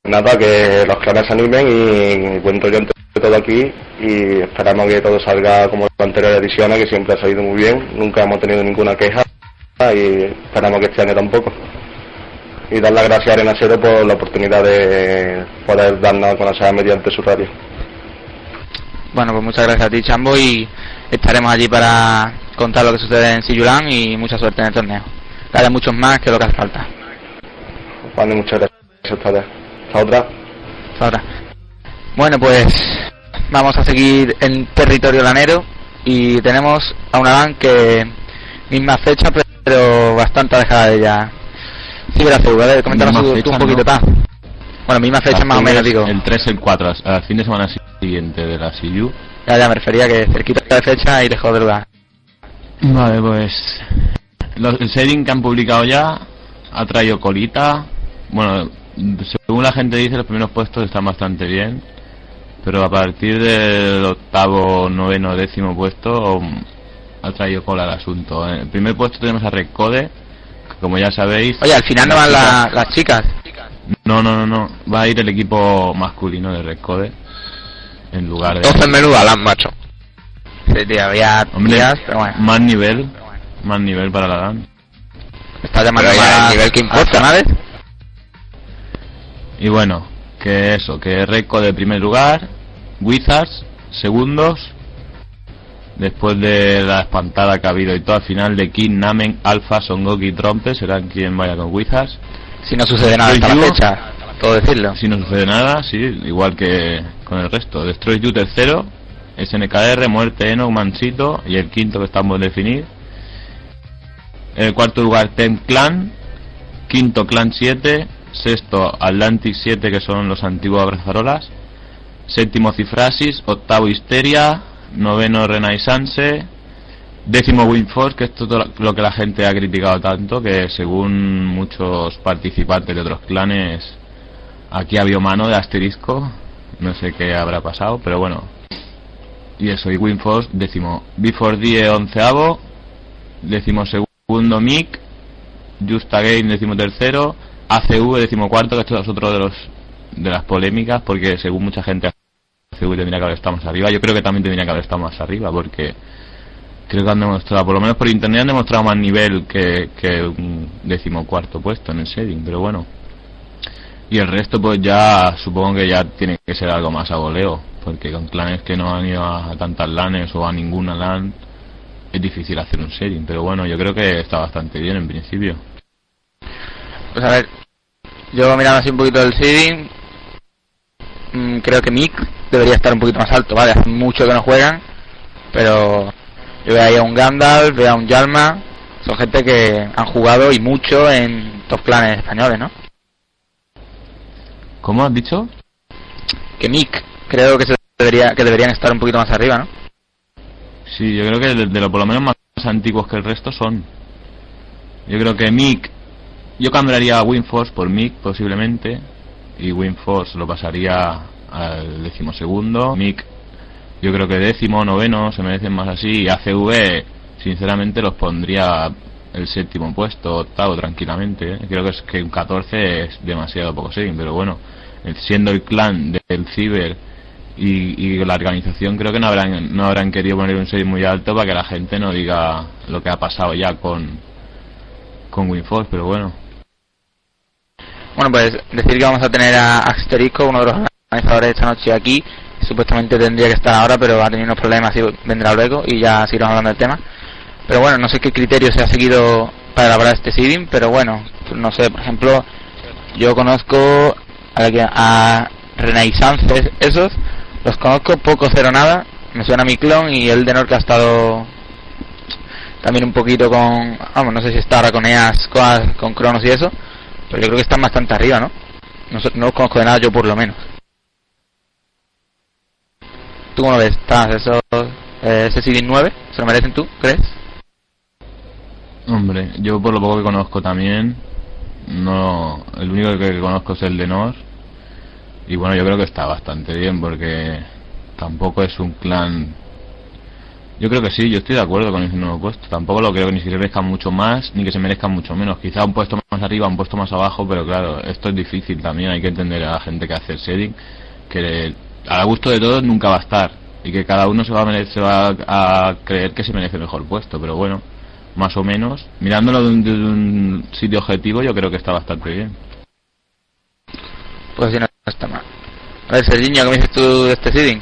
nada, que los clanes se animen y cuento yo entre todo aquí y esperamos que todo salga como las anteriores ediciones, que siempre ha salido muy bien, nunca hemos tenido ninguna queja y esperamos que este año tampoco. Y dar las gracias a Arena Cero por la oportunidad de poder darnos a conocer mediante su radio. Bueno, pues muchas gracias a ti, Chambo, y estaremos allí para contar lo que sucede en Siyulán y mucha suerte en el torneo. Que haya muchos más que lo que hace falta. Vale, muchas gracias a ustedes. Hasta otra. Hasta otra. Bueno, pues vamos a seguir en territorio lanero y tenemos a una LAN que misma fecha, pero bastante alejada de ella. CiberACV, a ver, coméntanos tú un poquito, ¿tá? Bueno, misma fecha más o menos, digo. El 3, el 4, al fin de semana siguiente de la CIU. Ya, me refería que cerquita de fecha y dejó de lugar. Vale, pues el setting que han publicado ya ha traído colita. Bueno, según la gente dice, los primeros puestos están bastante bien, pero a partir del octavo, noveno, décimo puesto ha traído cola el asunto. En el primer puesto tenemos a Red Code, que como ya sabéis... Oye, al final no van las chicas. No, va a ir el equipo masculino de Red Code en lugar de... Entonces menuda LAN, macho. Sí, tío, había días, pero bueno. Más nivel para la LAN. Está llamando ya el nivel que importa, ¿sabes? Y bueno, que Red Code de primer lugar, Wizards segundos, después de la espantada que ha habido y todo, al final de King, Namen, Alpha, Son Goku y Trompe serán quien vaya con Wizards. Si no sucede nada hasta la fecha, todo decirlo. Si no sucede nada, sí, igual que con el resto. Destroy You tercero, SNKR, Muerte, Eno, Mansito y el quinto que estamos por definir. En el cuarto lugar Ten Clan, quinto Clan 7, sexto Atlantic 7, que son los antiguos Abrazarolas, séptimo Cifrasis, octavo Histeria, noveno Renaissance, décimo Winforce, que esto es lo que la gente ha criticado tanto, que según muchos participantes de otros clanes aquí ha habido mano de asterisco, no sé qué habrá pasado, pero bueno. Y eso, y Winforce décimo, B4D onceavo, décimo segundo Mick, Justa Game décimo tercero, ACV décimo cuarto, que esto es otro de las polémicas, porque según mucha gente ACV tendría que haber estado más arriba. Yo creo que también tendría que haber estado más arriba, porque creo que han demostrado, por lo menos por internet, han demostrado más nivel que un decimocuarto puesto en el setting, pero bueno. Y el resto pues ya supongo que ya tiene que ser algo más a voleo, porque con clanes que no han ido a tantas LANes o a ninguna LAN es difícil hacer un setting, pero bueno, yo creo que está bastante bien en principio. Pues a ver, yo mirando así un poquito el seeding, creo que Mick debería estar un poquito más alto, vale, hace mucho que no juegan, pero yo veo ahí a un Gandalf, veo a un Yalma, son gente que han jugado y mucho en top clanes españoles, ¿no? ¿Cómo has dicho? Que Mick, creo que deberían estar un poquito más arriba, ¿no? Sí, yo creo que de lo por lo menos más antiguos que el resto son. Yo creo que Mick, yo cambiaría a Winforce por Mick posiblemente, y Winforce lo pasaría al decimosegundo. Mick yo creo que décimo, noveno, se merecen más así, y ACV sinceramente los pondría el séptimo puesto, octavo tranquilamente, ¿eh? Creo que un 14 es demasiado poco setting, pero bueno, siendo el clan del Ciber y la organización, creo que no habrán querido poner un setting muy alto para que la gente no diga lo que ha pasado ya con Winforce, pero bueno. Bueno, pues decir que vamos a tener a Asterisco, uno de los organizadores de esta noche aquí. Supuestamente tendría que estar ahora, pero ha tenido unos problemas y vendrá luego y ya seguiremos hablando del tema. Pero bueno, no sé qué criterio se ha seguido para elaborar este seeding, pero bueno, no sé, por ejemplo, yo conozco a Renaissance, esos, los conozco poco, cero, nada. Me suena a mi clon y el Denor, que ha estado también un poquito con, vamos, no sé si está ahora con EAS, con Cronos y eso, pero yo creo que están bastante arriba, ¿no? No los conozco de nada, yo por lo menos. ¿Tú cómo lo ves? ¿Ese seeding 9? ¿Se lo merecen tú, crees? Hombre, yo por lo poco que conozco también, no, el único que conozco es el de Nor, y bueno, yo creo que está bastante bien, porque tampoco es un clan Yo creo que sí, yo estoy de acuerdo con ese nuevo puesto. Tampoco lo creo que ni que se merezcan mucho más, ni que se merezcan mucho menos. Quizá un puesto más arriba, un puesto más abajo, pero claro, esto es difícil también. Hay que entender a la gente que hace el seeding, que a gusto de todos nunca va a estar. Y que cada uno se va a creer que se merece mejor puesto. Pero bueno, más o menos, mirándolo de un sitio objetivo, yo creo que está bastante bien. Pues si no está mal. A ver, Serginho, ¿qué me dices tú de este seeding?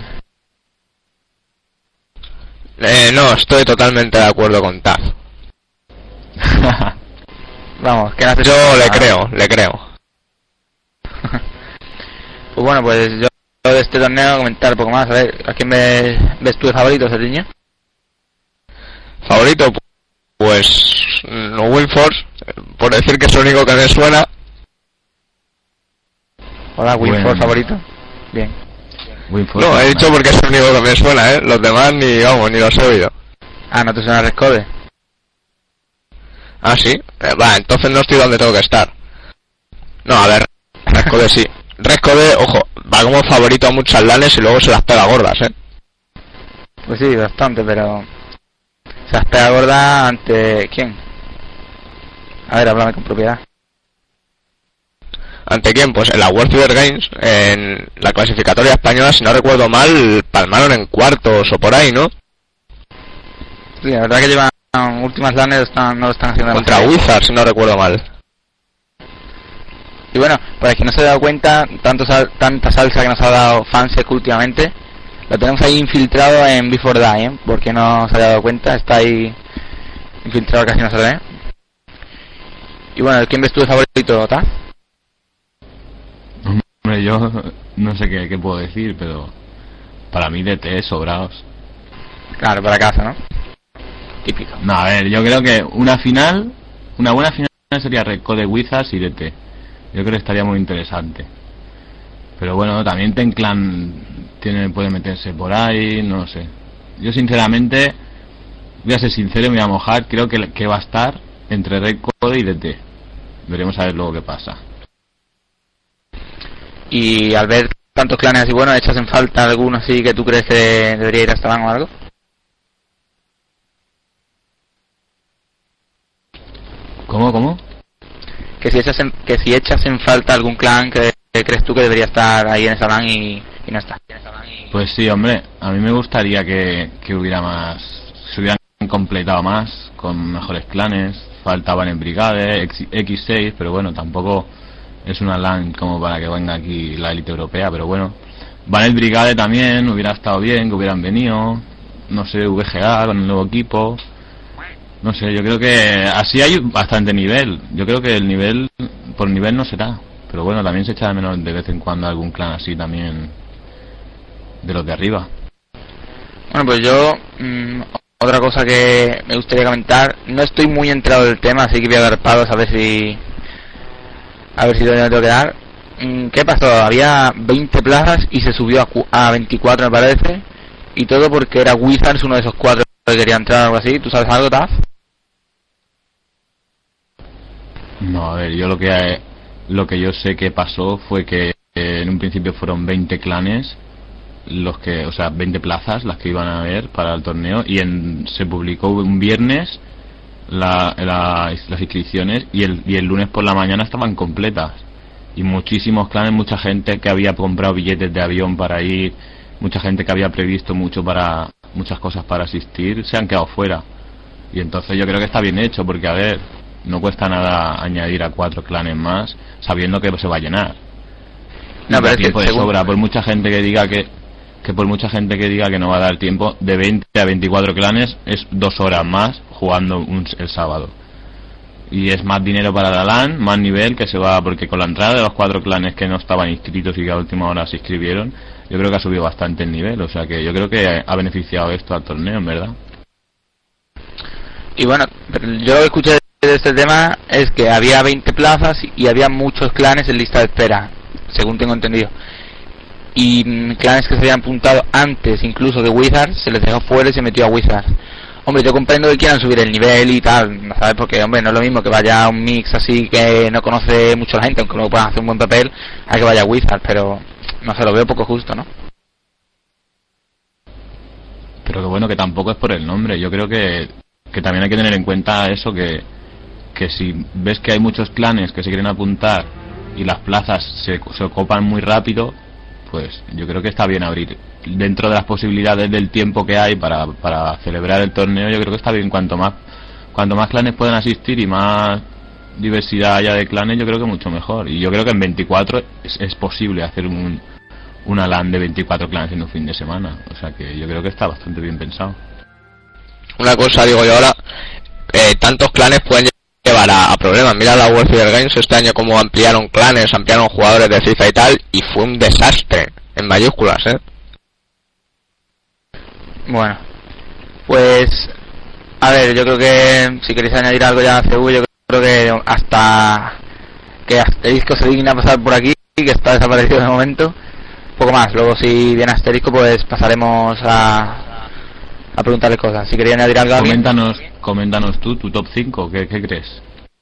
No, estoy totalmente de acuerdo con Taz. Vamos, que no haces. Yo le creo. Pues bueno, pues yo de este torneo comentar un poco más. A ver, ¿a quién ves tú de favorito, Serginho? Favorito, pues no Winforce, por decir que es el único que me suena. Hola, Winforce favorito. Bien. Winforce, No, he dicho porque es el único que me suena, los demás ni los he oído. Ah, ¿no te suena Rescode? Ah, sí, entonces no estoy donde tengo que estar. No, a ver, Rescode sí. Rescode, ojo, va como favorito a muchas lanes y luego se las pega gordas, Pues sí, bastante, pero se las pega gordas ante ¿quién? A ver, háblame con propiedad. ¿Ante quién? Pues en la World Cyber Games, en la clasificatoria española, si no recuerdo mal, palmaron en cuartos o por ahí, ¿no? Sí, la verdad que llevan últimas lanes, no lo están haciendo contra Wizards, si no recuerdo mal. Y bueno, para quien no se ha dado cuenta, tanta salsa que nos ha dado Fansec últimamente, lo tenemos ahí infiltrado en Before Die, porque no se ha dado cuenta, está ahí infiltrado, casi no se ve. Y bueno, ¿quién ves tú de favorito, Taz? Hombre, yo no sé qué puedo decir, pero para mí DT sobrados. Claro, para casa, ¿no? Típico. No, a ver, yo creo que una buena final sería Rescode, Wizards y DT. Yo creo que estaría muy interesante. Pero bueno, también Tenclan puede meterse por ahí, no sé. Yo sinceramente, voy a ser sincero y me voy a mojar, creo que va a estar entre Rescode y DT. Veremos a ver luego qué pasa. Y al ver tantos clanes así, bueno, ¿echas en falta alguno así que tú crees que debería ir hasta Van o algo? ¿Cómo? Que si echas en falta algún clan que crees tú que debería estar ahí en esa LAN y no está. Pues sí, hombre, a mí me gustaría que hubiera más, se hubieran completado más, con mejores clanes. Faltaban en Brigade, X6, pero bueno, tampoco es una LAN como para que venga aquí la élite europea, pero bueno. Vanet Brigade también, hubiera estado bien que hubieran venido. No sé, VGA con el nuevo equipo. No sé, yo creo que así hay bastante nivel. Yo creo que el nivel, por nivel no será. Pero bueno, también se echa de menos de vez en cuando algún clan así también de los de arriba. Bueno, pues yo, otra cosa que me gustaría comentar, no estoy muy entrado del tema, así que voy a dar palos a ver si lo tengo que dar. ¿Qué pasó? Había 20 plazas y se subió a 24 me parece, y todo porque era Wizards uno de esos 4 que quería entrar o algo así. ¿Tú sabes algo, Taz? No, a ver, yo lo que yo sé que pasó fue que en un principio fueron 20 clanes los que, o sea, 20 plazas las que iban a haber para el torneo, y se publicó un viernes las inscripciones y el lunes por la mañana estaban completas, y muchísimos clanes, mucha gente que había comprado billetes de avión para ir, mucha gente que había previsto muchas cosas para asistir, se han quedado fuera. Y entonces yo creo que está bien hecho, porque a ver, no cuesta nada añadir a 4 clanes más sabiendo que se va a llenar. No, pero tiempo de sobra. Por mucha gente que diga que no va a dar tiempo, de 20 a 24 clanes es 2 horas más jugando el sábado. Y es más dinero para la LAN, más nivel que se va, porque con la entrada de los 4 clanes que no estaban inscritos y que a última hora se inscribieron, yo creo que ha subido bastante el nivel. O sea que yo creo que ha beneficiado esto al torneo, en verdad. Y bueno, yo lo que escuché de este tema es que había 20 plazas y había muchos clanes en lista de espera, según tengo entendido. Y clanes que se habían apuntado antes incluso de Wizards se les dejó fuera y se metió a Wizards. Hombre, yo comprendo que quieran subir el nivel y tal, ¿no sabes? Porque, hombre, no es lo mismo que vaya a un mix así que no conoce mucho la gente, aunque luego puedan hacer un buen papel, a que vaya a Wizards, pero no sé, lo veo poco justo, ¿no? Pero que bueno, que tampoco es por el nombre. Yo creo que también hay que tener en cuenta eso, que si ves que hay muchos clanes que se quieren apuntar y las plazas se ocupan muy rápido, pues yo creo que está bien abrir dentro de las posibilidades del tiempo que hay para celebrar el torneo. Yo creo que está bien, cuanto más clanes puedan asistir y más diversidad haya de clanes, yo creo que mucho mejor. Y yo creo que en 24 es posible hacer una LAN de 24 clanes en un fin de semana. O sea que yo creo que está bastante bien pensado. Una cosa digo yo ahora, tantos clanes pueden llevar a problemas. Mira la World Cyber Games este año como ampliaron clanes, ampliaron jugadores de FIFA y tal, y fue un desastre, en mayúsculas, Bueno, pues a ver, yo creo que si queréis añadir algo ya a CV, yo creo que hasta que Asterisco se digna a pasar por aquí, que está desaparecido de momento, poco más. Luego si viene Asterisco, pues pasaremos a preguntarle cosas. Si queréis añadir algo a alguien. Coméntanos tú, tu top 5, ¿qué crees?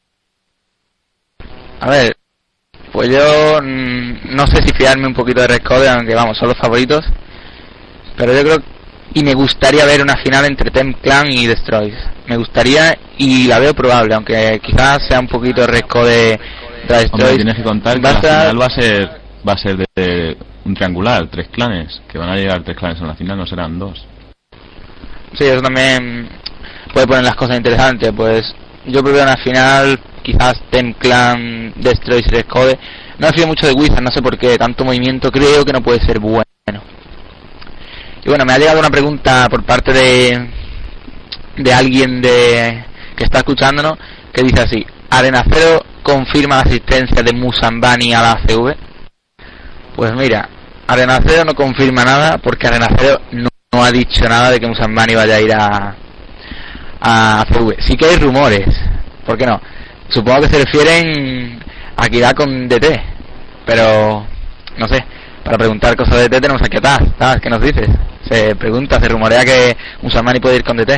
A ver, pues yo no sé si fiarme un poquito de Red Code, aunque vamos, son los favoritos, pero yo creo y me gustaría ver una final entre Tem Clan y Destroys. Me gustaría y la veo probable, aunque quizás sea un poquito Red Code de Destroys. Hombre, tienes que contar que la final va a ser de un triangular, 3 clanes, que van a llegar 3 clanes en la final, no serán 2. Sí, eso también puede poner las cosas interesantes. Pues yo prefiero una final, quizás Tem Clan, Destroys y Red Code. No me fío mucho de Wizard, no sé por qué, tanto movimiento creo que no puede ser bueno. Y bueno, me ha llegado una pregunta por parte de alguien que está escuchándonos, que dice así: ¿Arenacero confirma la asistencia de Musambani a la ACV? Pues mira, Arenacero no confirma nada, porque Arenacero no ha dicho nada de que Musambani vaya a ir a ACV. Sí que hay rumores, ¿por qué no? Supongo que se refieren a que irá con DT, pero no sé. Para preguntar cosas de DT tenemos aquí a Taz. ¿Qué nos dices? Se rumorea que Musambani puede ir con DT.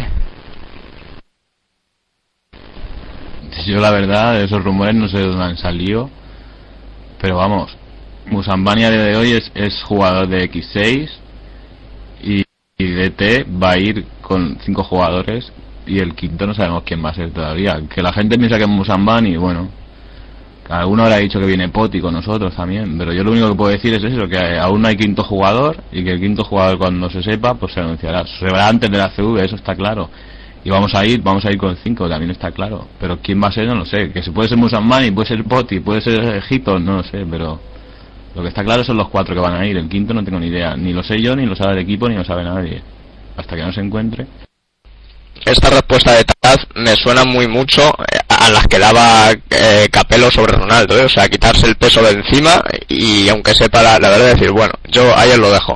Yo la verdad, esos rumores no sé de dónde han salido, pero vamos, Musambani a día de hoy es jugador de X6 y DT va a ir con 5 jugadores y el quinto no sabemos quién va a ser todavía. Que la gente piensa que es Musambani, bueno, alguno habrá dicho que viene Poti con nosotros también, pero yo lo único que puedo decir es eso, que aún no hay quinto jugador y que el quinto jugador cuando se sepa pues se anunciará. Se verá antes de la CV, eso está claro. Y vamos a ir con 5, también está claro. Pero quién va a ser no lo sé. Que se puede ser Musambani, puede ser Poti, puede ser Egipto, no lo sé, pero lo que está claro son los 4 que van a ir. El quinto no tengo ni idea, ni lo sé yo, ni lo sabe el equipo, ni lo sabe nadie. Hasta que no se encuentre. Esta respuesta de Taz me suena muy mucho a las que daba Capello sobre Ronaldo, o sea, quitarse el peso de encima y aunque sepa la verdad decir, bueno, yo ahí os lo dejo.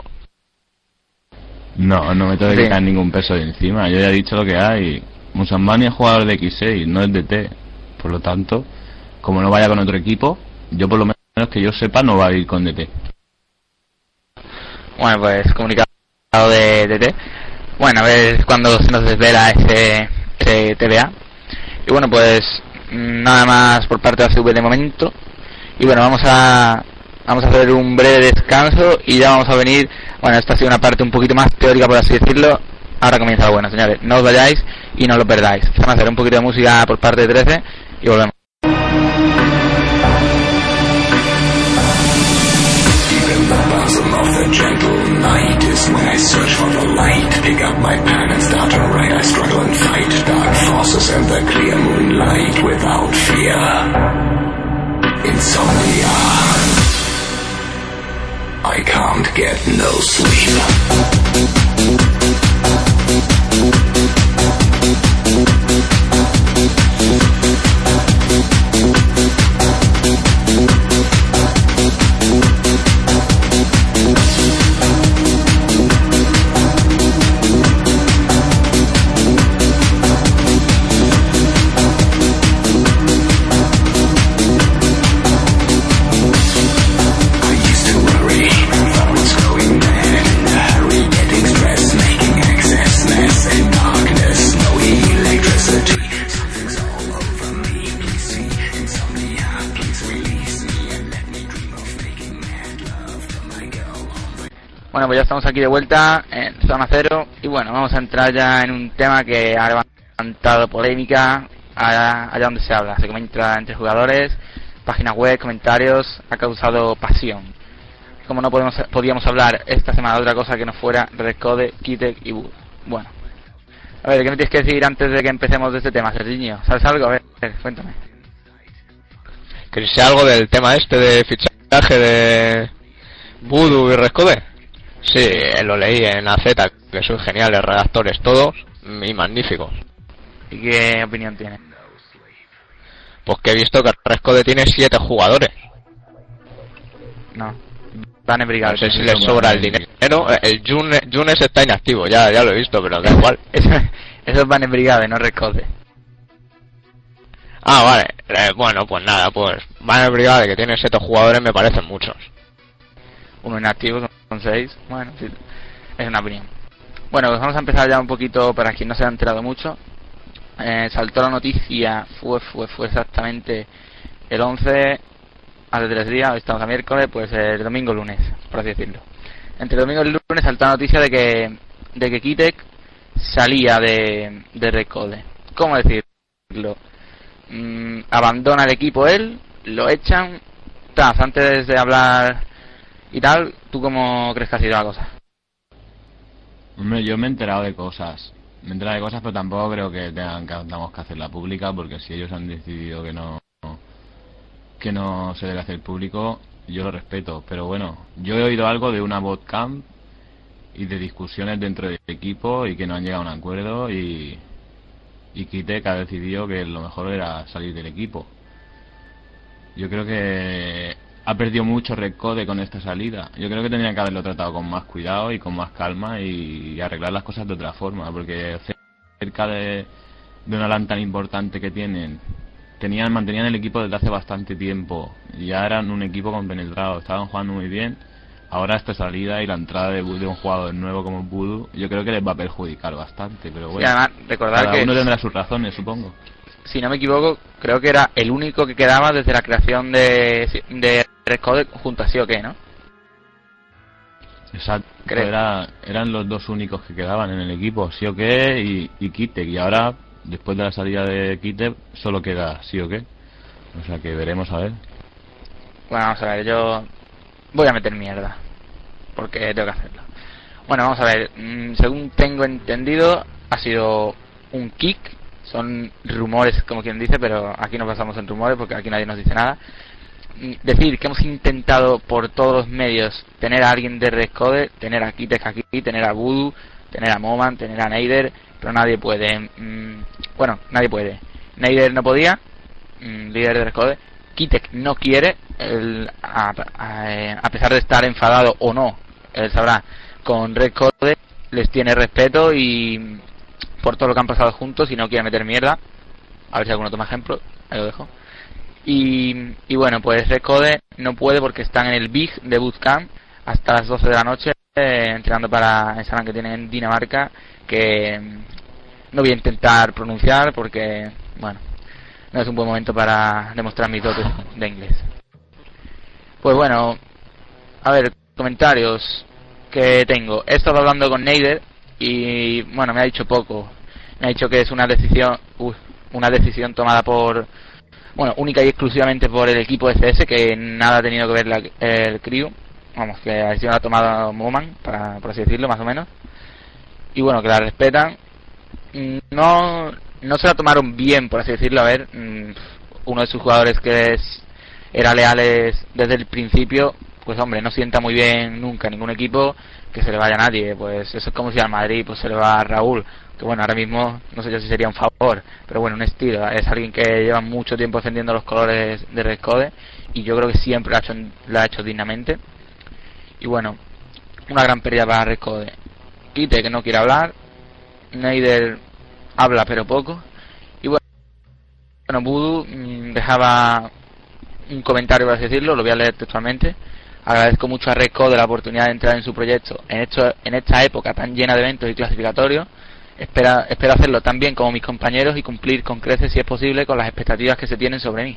No me tengo que quitar ningún peso de encima, yo ya he dicho lo que hay. Musambani es jugador de X6, no es DT, por lo tanto, como no vaya con otro equipo, yo por lo menos que yo sepa no va a ir con DT. Bueno, pues comunicado de DT. Bueno, a ver cuando se nos desvela ese TBA. Y bueno, pues nada más por parte de ACV de momento. Y bueno, vamos a hacer un breve descanso y ya vamos a venir. Bueno, esta ha sido una parte un poquito más teórica, por así decirlo. Ahora comienza lo bueno, señores. No os vayáis y no lo perdáis. Vamos a hacer un poquito de música por parte de 13 y volvemos. Gentle night is when I search for the light. Pick up my pen and start to write. I struggle and fight dark forces in the clear moonlight without fear. Insomnia. I can't get no sleep. I used to worry, thought I was going mad. Bueno, pues ya estamos aquí de vuelta en Zona Cero y bueno, vamos a entrar ya en un tema que ha levantado polémica allá donde se habla. Se comenta entre jugadores, páginas web, comentarios, ha causado pasión. Como no podíamos hablar esta semana de otra cosa que no fuera Redcode, Kitek y Voodoo. Bueno, a ver, ¿qué me tienes que decir antes de que empecemos de este tema, Serginho? ¿Sabes algo? A ver, cuéntame. ¿Que sé algo del tema este de fichaje de Voodoo y Redcode? Sí, lo leí en la Z, que son geniales redactores todos y magníficos. ¿Y qué opinión tiene? Pues que he visto que Redcode tiene 7 jugadores. No, van en brigada. No sé si les sobra el dinero. El Junes está inactivo, ya lo he visto, pero da igual. Esos van en brigada, no Redcode. Ah, vale. Bueno, pues nada, pues van en brigada que tiene 7 jugadores me parecen muchos. Uno inactivo, son 6. Bueno, sí, es una opinión. Bueno, pues vamos a empezar ya un poquito, para quien no se ha enterado mucho. Saltó la noticia, fue exactamente el 11, hace 3 días, hoy estamos a miércoles, pues el domingo lunes, por así decirlo. Entre el domingo y el lunes saltó la noticia de que Kitek salía de Redcode. ¿Cómo decirlo? Abandona el equipo él, lo echan. Antes de hablar y tal, ¿tú cómo crees que ha sido la cosa? Hombre, yo me he enterado de cosas. Pero tampoco creo que tengamos que hacerla pública, porque si ellos han decidido que no se debe hacer público, yo lo respeto. Pero bueno, yo he oído algo de una botcamp y de discusiones dentro del equipo y que no han llegado a un acuerdo y Kitek ha decidido que lo mejor era salir del equipo. Yo creo que ha perdido mucho Redcode con esta salida. Yo creo que tendrían que haberlo tratado con más cuidado y con más calma y arreglar las cosas de otra forma, porque cerca de una LAN tan importante que mantenían el equipo desde hace bastante tiempo, ya eran un equipo compenetrado, estaban jugando muy bien. Ahora esta salida y la entrada de un jugador nuevo como Voodoo, yo creo que les va a perjudicar bastante, pero bueno, sí, además, recordar cada que uno tendrá sus razones, supongo. Si no me equivoco, creo que era el único que quedaba desde la creación de Redcode junto a Sioque, ¿no? Exacto, eran los dos únicos que quedaban en el equipo, Sioque y Kitek, y ahora, después de la salida de Kitek, solo queda Sioque. O sea que veremos a ver. Bueno, vamos a ver, yo voy a meter mierda, porque tengo que hacerlo. Bueno, vamos a ver, según tengo entendido, ha sido un kick. Son rumores, como quien dice, pero aquí no pasamos en rumores porque aquí nadie nos dice nada. Decir que hemos intentado por todos los medios tener a alguien de Redcode, tener a Kitek aquí, tener a Voodoo, tener a Moman, tener a Neider, pero nadie puede. Bueno, nadie puede. Neider no podía, líder de Redcode. Kitek no quiere, a pesar de estar enfadado o no, él sabrá, con Redcode, les tiene respeto y por todo lo que han pasado juntos y no quiere meter mierda. A ver si alguno toma ejemplo, ahí lo dejo. Y bueno, pues Redcode no puede porque están en el Big de Bootcamp hasta las 12 de la noche entrenando para esa LAN que tienen en Dinamarca, que no voy a intentar pronunciar porque, bueno, no es un buen momento para demostrar mis dotes de inglés. Pues bueno, a ver, comentarios que tengo. He estado hablando con Neider y bueno, me ha dicho poco. Me ha dicho que es una decisión tomada única y exclusivamente por el equipo de CS, que nada ha tenido que ver el crew. Vamos, que la decisión la ha tomado Moman, por así decirlo, más o menos. Y bueno, que la respetan. No se la tomaron bien, por así decirlo. A ver, uno de sus jugadores que era leales desde el principio, pues hombre, no sienta muy bien nunca ningún equipo que se le vaya a nadie. Pues eso es como si al Madrid pues se le va a Raúl, que bueno, ahora mismo no sé yo si sería un favor, pero bueno, un estilo. Es alguien que lleva mucho tiempo defendiendo los colores de Redcode y yo creo que siempre lo ha hecho dignamente. Y bueno, una gran pérdida para Redcode. Kitek, que no quiere hablar. Neider habla pero poco. Y bueno, Voodoo dejaba un comentario, por así decirlo, lo voy a leer textualmente. Agradezco mucho a Redcode la oportunidad de entrar en su proyecto en esta época tan llena de eventos y clasificatorios. Espero hacerlo tan bien como mis compañeros y cumplir con creces, si es posible, con las expectativas que se tienen sobre mí.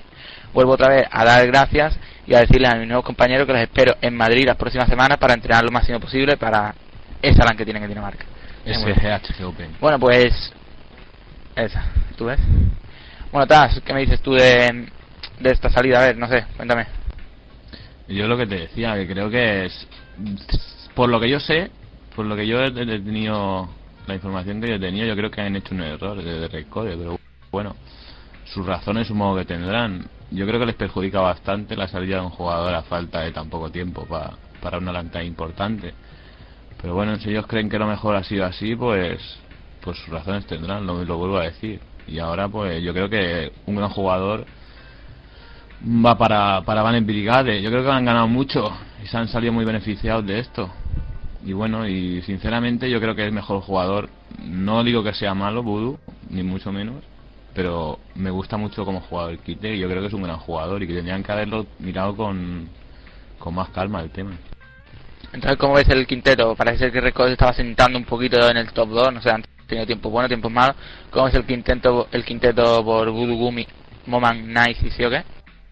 vuelvo otra vez a dar gracias y a decirles a mis nuevos compañeros que los espero en Madrid las próximas semanas para entrenar lo máximo posible para esa LAN que tienen en Dinamarca. SGH Open. Bueno, pues esa, ¿tú ves? Bueno, Taz, ¿qué me dices tú de esta salida? A ver, no sé, cuéntame. Yo lo que te decía, que creo que es, por lo que yo sé, por lo que yo he tenido, la información que yo tenía, yo creo que han hecho un error de Red Code, pero bueno, sus razones supongo que tendrán. Yo creo que les perjudica bastante la salida de un jugador a falta de tan poco tiempo para una LAN tan importante. Pero bueno, si ellos creen que lo mejor ha sido así, pues sus razones tendrán, lo vuelvo a decir. Y ahora pues yo creo que un gran jugador va para Banner Brigade. Yo creo que han ganado mucho y se han salido muy beneficiados de esto. Y bueno, y sinceramente yo creo que es mejor jugador. No digo que sea malo Voodoo, ni mucho menos, pero me gusta mucho como jugador Kite, y yo creo que es un gran jugador y que tendrían que haberlo mirado con más calma el tema. Entonces, ¿cómo ves el quinteto? Parece ser que Record estaba sentando un poquito en el top 2, no sé, han tenido tiempos buenos, tiempos malos. ¿Cómo es el quinteto por Voodoo, Gumi, Moman, Nice y sí o qué?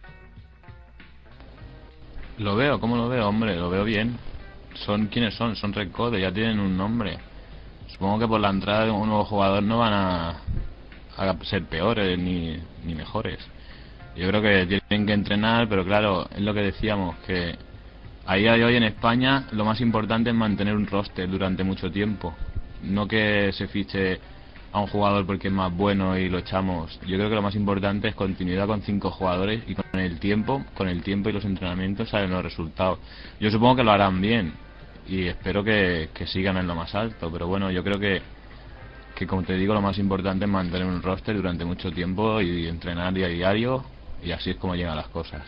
Lo veo, ¿cómo lo veo? Hombre, lo veo bien. ¿Quiénes son? Son Red Code, ya tienen un nombre. Supongo que por la entrada de un nuevo jugador no van a ser peores ni mejores. Yo creo que tienen que entrenar, pero claro, es lo que decíamos, que a día de hoy en España lo más importante es mantener un roster durante mucho tiempo. No que se fiche a un jugador porque es más bueno y lo echamos. Yo creo que lo más importante es continuidad con 5 jugadores y con el tiempo y los entrenamientos salen los resultados. Yo supongo que lo harán bien y espero que sigan en lo más alto, pero bueno, yo creo que como te digo, lo más importante es mantener un roster durante mucho tiempo y entrenar día a diario, y así es como llegan las cosas.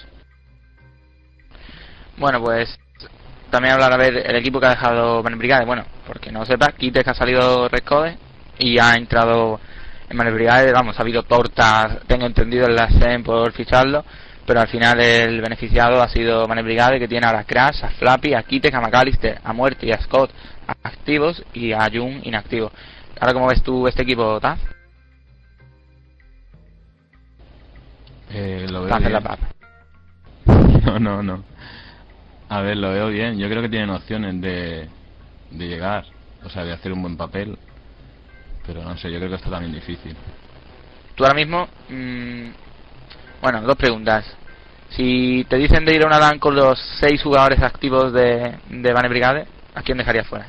Bueno, pues también hablar, a ver, el equipo que ha dejado Banner Brigade. Bueno, porque no sepa, Kitex ha salido Red Code y ha entrado en Banner Brigade. Vamos, ha habido tortas, tengo entendido, en la SEM por ficharlo, pero al final el beneficiado ha sido Banner Brigade, que tiene ahora a Crash, a Flappy, a Kitex, a McAllister, a Muerte y a Scott activos y a Jun inactivo. Ahora, ¿cómo ves tú este equipo, Taz? Lo veo Taz en bien. la papa. No. A ver, lo veo bien. Yo creo que tienen opciones de llegar, o sea, de hacer un buen papel. Pero no sé, yo creo que está también difícil. Tú ahora mismo, bueno, 2 preguntas. Si te dicen de ir a una LAN con los 6 jugadores activos de Banner Brigade, ¿a quién dejarías fuera?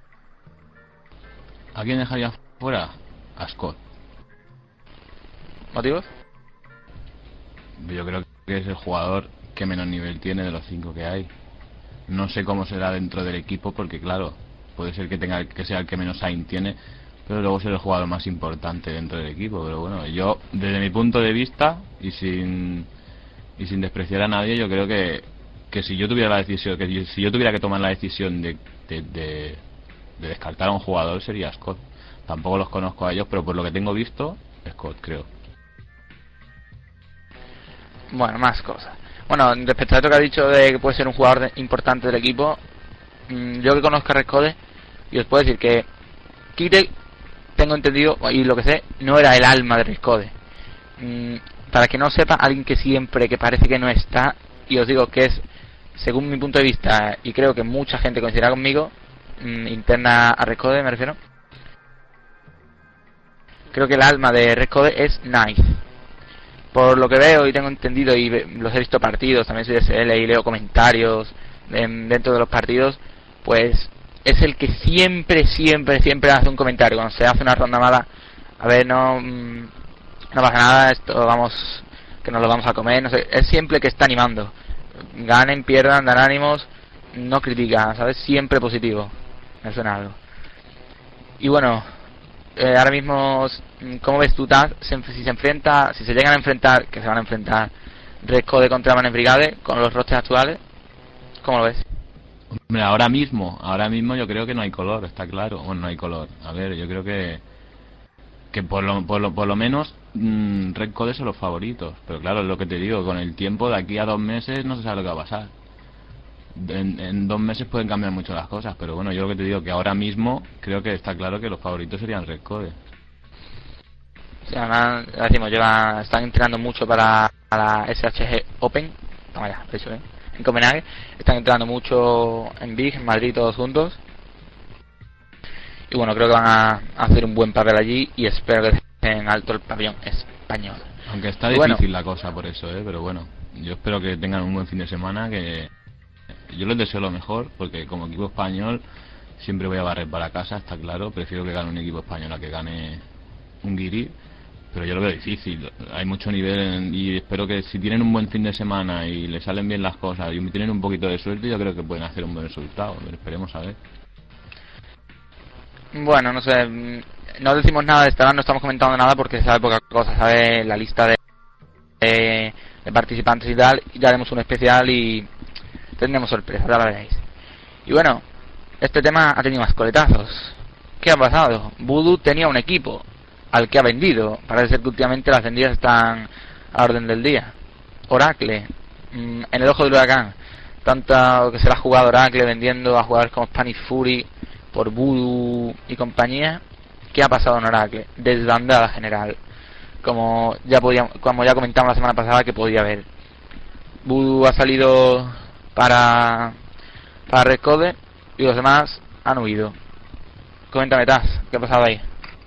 ¿A quién dejaría fuera? A Scott. ¿Motivos? Yo creo que es el jugador que menos nivel tiene de los 5 que hay. No sé cómo será dentro del equipo, porque claro, puede ser que sea el que menos aim tiene, pero luego ser el jugador más importante dentro del equipo. Pero bueno, yo desde mi punto de vista y sin despreciar a nadie, yo creo que si yo tuviera la decisión, si yo tuviera que tomar la decisión de descartar a un jugador, sería Scott. Tampoco los conozco a ellos, pero por lo que tengo visto, Scott, creo. Bueno, más cosas. Bueno, respecto a esto que ha dicho de que puede ser un jugador importante del equipo, yo que conozco a Red Code, y os puedo decir que Kite, tengo entendido, y lo que sé, no era el alma de Red Code. Para que no sepa, alguien que siempre, que parece que no está, y os digo que es, según mi punto de vista, y creo que mucha gente coincidirá conmigo, interna a Red Code me refiero, creo que el alma de Red Code es Nice. Por lo que veo y tengo entendido, y los he visto partidos, también soy de SL y leo comentarios dentro de los partidos, pues es el que siempre hace un comentario cuando se hace una ronda mala. A ver, no pasa nada, esto vamos, que nos lo vamos a comer, no sé, es siempre el que está animando. Ganen, pierdan, dan ánimos, no critica, ¿sabes? Siempre positivo. Me suena algo. Y bueno, ahora mismo, ¿cómo ves tú, Taz? Si se llegan a enfrentar, que se van a enfrentar Red Code contra Banner Brigade con los rosters actuales, ¿cómo lo ves? Hombre, ahora mismo yo creo que no hay color, está claro. Bueno, no hay color. A ver, yo creo que por lo menos Red Code son los favoritos. Pero claro, es lo que te digo, con el tiempo, de aquí a 2 meses no se sabe lo que va a pasar. En 2 meses pueden cambiar mucho las cosas, pero bueno, yo lo que te digo, que ahora mismo creo que está claro que los favoritos serían Red Code. Sí, además, decimos, están entrenando mucho para la SHG Open, toma ya, de hecho, en Copenhague. Están entrando mucho en Big, en Madrid, todos juntos. Y bueno, creo que van a hacer un buen papel allí y espero que dejen en alto el pabellón español. Aunque está difícil la cosa por eso, pero bueno, yo espero que tengan un buen fin de semana, que yo les deseo lo mejor, porque como equipo español siempre voy a barrer para casa, está claro. Prefiero que gane un equipo español a que gane un guiri, pero yo lo veo difícil. Hay mucho nivel y espero que si tienen un buen fin de semana y les salen bien las cosas y tienen un poquito de suerte, yo creo que pueden hacer un buen resultado. Pero esperemos a ver. Bueno, no sé, no decimos nada de esta vez, no estamos comentando nada porque se sabe poca cosa, sabe la lista de participantes y tal, y ya haremos un especial y tendremos sorpresas, ya la veréis. Y bueno, este tema ha tenido más coletazos. ¿Qué ha pasado? Voodoo tenía un equipo al que ha vendido. Parece ser que últimamente las vendidas están a orden del día. Oracle, en el ojo del huracán. Tanto que se la ha jugado Oracle vendiendo a jugadores como Spanish Fury por Voodoo y compañía. ¿Qué ha pasado en Oracle? Desbandada general. Como ya comentamos la semana pasada que podía haber. Voodoo ha salido para Recode y los demás han huido. Coméntame, Taz, ¿qué ha pasado ahí?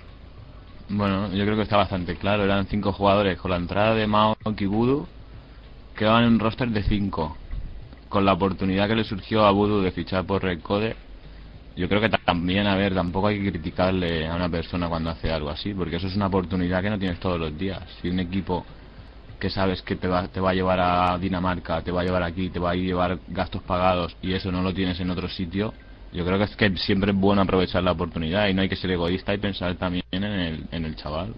Bueno, yo creo que está bastante claro. Eran 5 jugadores con la entrada de Maok y Voodoo. Quedaban en un roster de 5. Con la oportunidad que le surgió a Voodoo de fichar por Recode, yo creo que también, a ver, tampoco hay que criticarle a una persona cuando hace algo así, porque eso es una oportunidad que no tienes todos los días. Si un equipo que sabes que te va a llevar a Dinamarca, te va a llevar aquí, te va a llevar gastos pagados y eso no lo tienes en otro sitio, yo creo que siempre es bueno aprovechar la oportunidad y no hay que ser egoísta y pensar también en el chaval,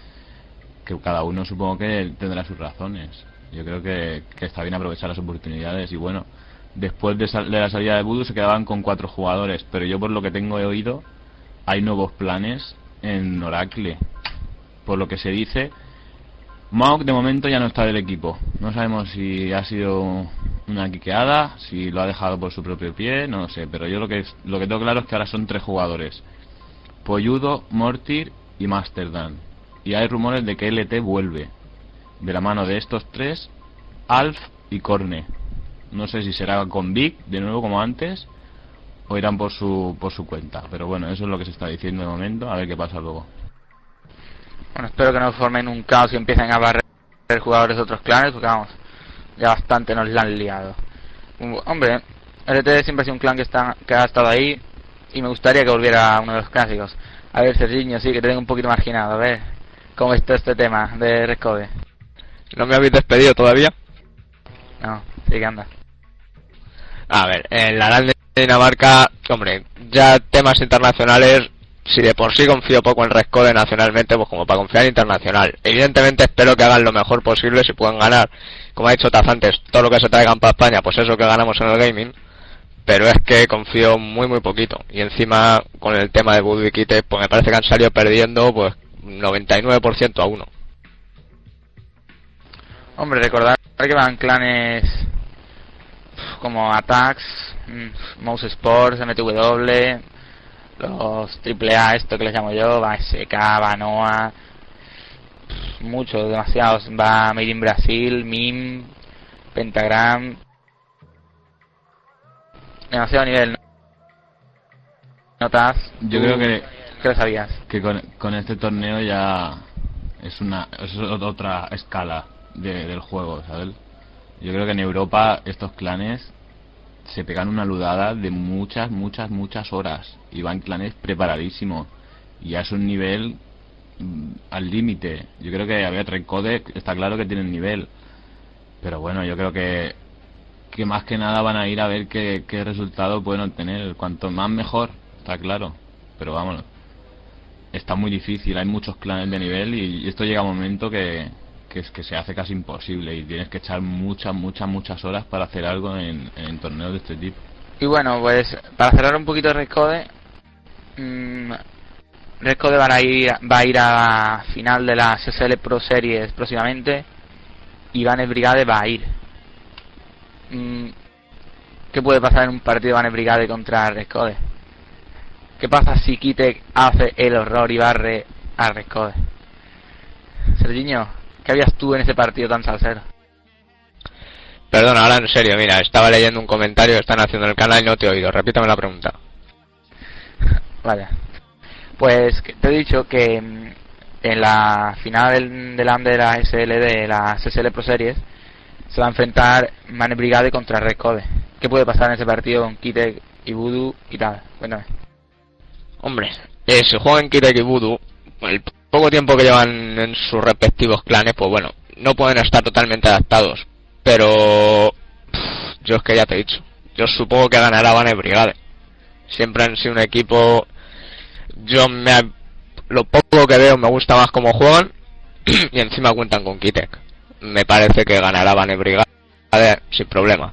que cada uno supongo que tendrá sus razones. Yo creo que está bien aprovechar las oportunidades. Y bueno, después de la salida de Voodoo se quedaban con 4 jugadores, pero yo por lo que tengo oído hay nuevos planes en Oracle. Por lo que se dice, Maok de momento ya no está del equipo. No sabemos si ha sido una quiqueada, si lo ha dejado por su propio pie, no lo sé, pero yo lo que tengo claro es que ahora son 3 jugadores: Polludo, Mortir y Masterdan. Y hay rumores de que LT vuelve de la mano de estos 3, Alf y Corne. No sé si será con Vic de nuevo como antes o irán por su cuenta, pero bueno, eso es lo que se está diciendo de momento, a ver qué pasa luego. Bueno, espero que no formen un caos y empiecen a barrer jugadores de otros clanes, porque vamos, ya bastante nos la han liado. Hombre, LT siempre ha sido un clan que ha estado ahí y me gustaría que volviera a uno de los clásicos. A ver, Sergiño, sí, que te tengo un poquito marginado, a ver cómo está este tema de Recode. ¿No me habéis despedido todavía? No, sí que anda. A ver, en la LAN de Dinamarca, hombre, ya temas internacionales, si de por sí confío poco en Recode nacionalmente, pues como para confiar en internacional. Evidentemente espero que hagan lo mejor posible, si pueden ganar, como ha dicho Taz antes, todo lo que se traigan para España, pues eso que ganamos en el gaming. Pero es que confío muy poquito. Y encima, con el tema de Voodoo y Kite, pues me parece que han salido perdiendo, pues 99% a 1. Hombre, recordar que van clanes como Attacks, Mouse Sports, MTW, los AAA, esto que les llamo yo, va SK, va Noah, muchos, demasiados, va Made in Brasil, MIM, Pentagram, demasiado nivel, ¿no? ¿Notas? Yo creo que ¿qué lo sabías? Que con este torneo ya es otra escala del juego, ¿sabes? Yo creo que en Europa estos clanes se pegan una ludada de muchas horas y van clanes preparadísimos y ya es un nivel al límite. Yo creo que a ver, Recode está claro que tienen nivel, pero bueno, yo creo que más que nada van a ir a ver qué resultado pueden obtener. Cuanto más mejor, está claro, pero vámonos, está muy difícil, hay muchos clanes de nivel y esto llega a un momento que se hace casi imposible y tienes que echar muchas horas para hacer algo en torneos de este tipo. Y bueno, pues para cerrar un poquito Recode, Recode va a ir a la final de la SSL Pro Series próximamente y Vanes Brigade va a ir. ¿Qué puede pasar en un partido de Vanes Brigade contra Recode? ¿Qué pasa si Kite hace el horror y barre a Recode? Sergiño, ¿qué habías tú en ese partido tan salsero? Perdona, ahora en serio, mira, estaba leyendo un comentario que están haciendo en el canal y no te he oído. Repítame la pregunta. Vaya. Pues te he dicho que en la final del AM de la SL, de la SSL Pro Series, se va a enfrentar Mane Brigade contra Red Code. ¿Qué puede pasar en ese partido con Kitek y Voodoo y tal? Cuéntame. Hombre, si juegan Kitek y Voodoo, el poco tiempo que llevan en sus respectivos clanes, pues bueno, no pueden estar totalmente adaptados. Pero yo es que ya te he dicho, yo supongo que ganará Mane Brigade. Siempre han sido un equipo. Lo poco que veo me gusta más cómo juegan y encima cuentan con Kitek. Me parece que ganará Mane Brigade sin problema.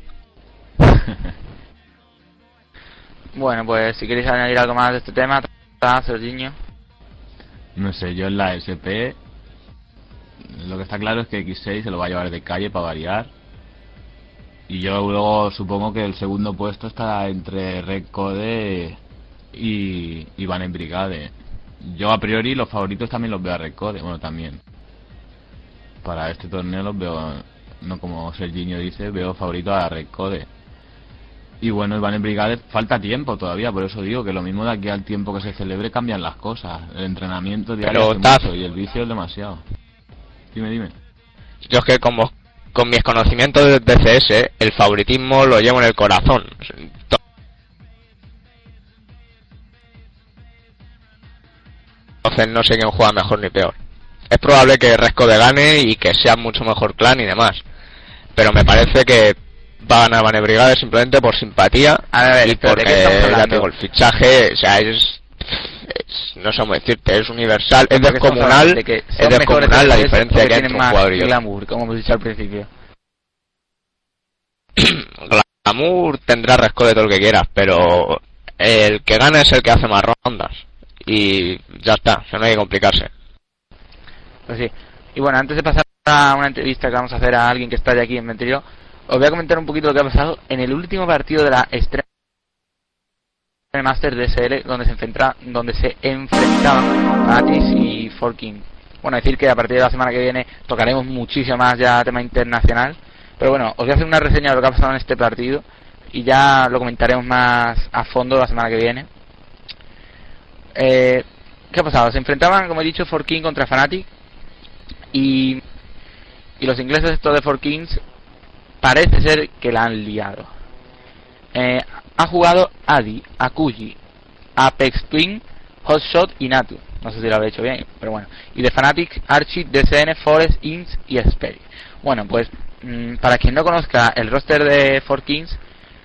Bueno, pues si queréis añadir algo más de este tema, Serginho. No sé, yo en la SP lo que está claro es que X6 se lo va a llevar de calle para variar. Y yo luego supongo que el segundo puesto estará entre Red Code y Mane Brigade. Yo a priori los favoritos también los veo a Red Code, bueno, también. Para este torneo los veo, no como Serginho dice, veo favorito a Red Code. Y bueno, el Mane Brigade falta tiempo todavía, por eso digo que lo mismo de aquí al tiempo que se celebre cambian las cosas. El entrenamiento diario es mucho y el vicio es demasiado. Dime. Yo es que con mis conocimientos de CS, el favoritismo lo llevo en el corazón. Entonces no sé quién juega mejor ni peor. Es probable que Red Code gane y que sea mucho mejor clan y demás. Pero me parece que va a ganar Mane Brigade simplemente por simpatía. A ver, y porque ya tengo el fichaje, o sea, no sé cómo decirte, es universal, es descomunal, es descomunal la diferencia que hay entre un jugador y otro. Glamour, como hemos dicho al principio. Glamour tendrá Red Code todo lo que quieras, pero el que gana es el que hace más rondas. Y ya está, o sea, no hay que complicarse. Pues sí. Y bueno, antes de pasar a una entrevista que vamos a hacer a alguien que está de aquí en Ventillo, os voy a comentar un poquito lo que ha pasado en el último partido de la Extreme Master DSL, donde se enfrentaban Atis y Forking. Bueno, decir que a partir de la semana que viene tocaremos muchísimo más ya tema internacional, pero bueno, os voy a hacer una reseña de lo que ha pasado en este partido y ya lo comentaremos más a fondo la semana que viene. ¿Qué ha pasado? Se enfrentaban, como he dicho, Forking contra Fnatic y los ingleses estos de Forkings parece ser que la han liado. Ha jugado Adi, Akuji, Apex Twin, Hotshot y Natu. No sé si lo habré hecho bien, pero bueno. Y de Fnatic, Archie, DCN, Forest, Inns y Spade. Bueno, pues para quien no conozca el roster de Forkings,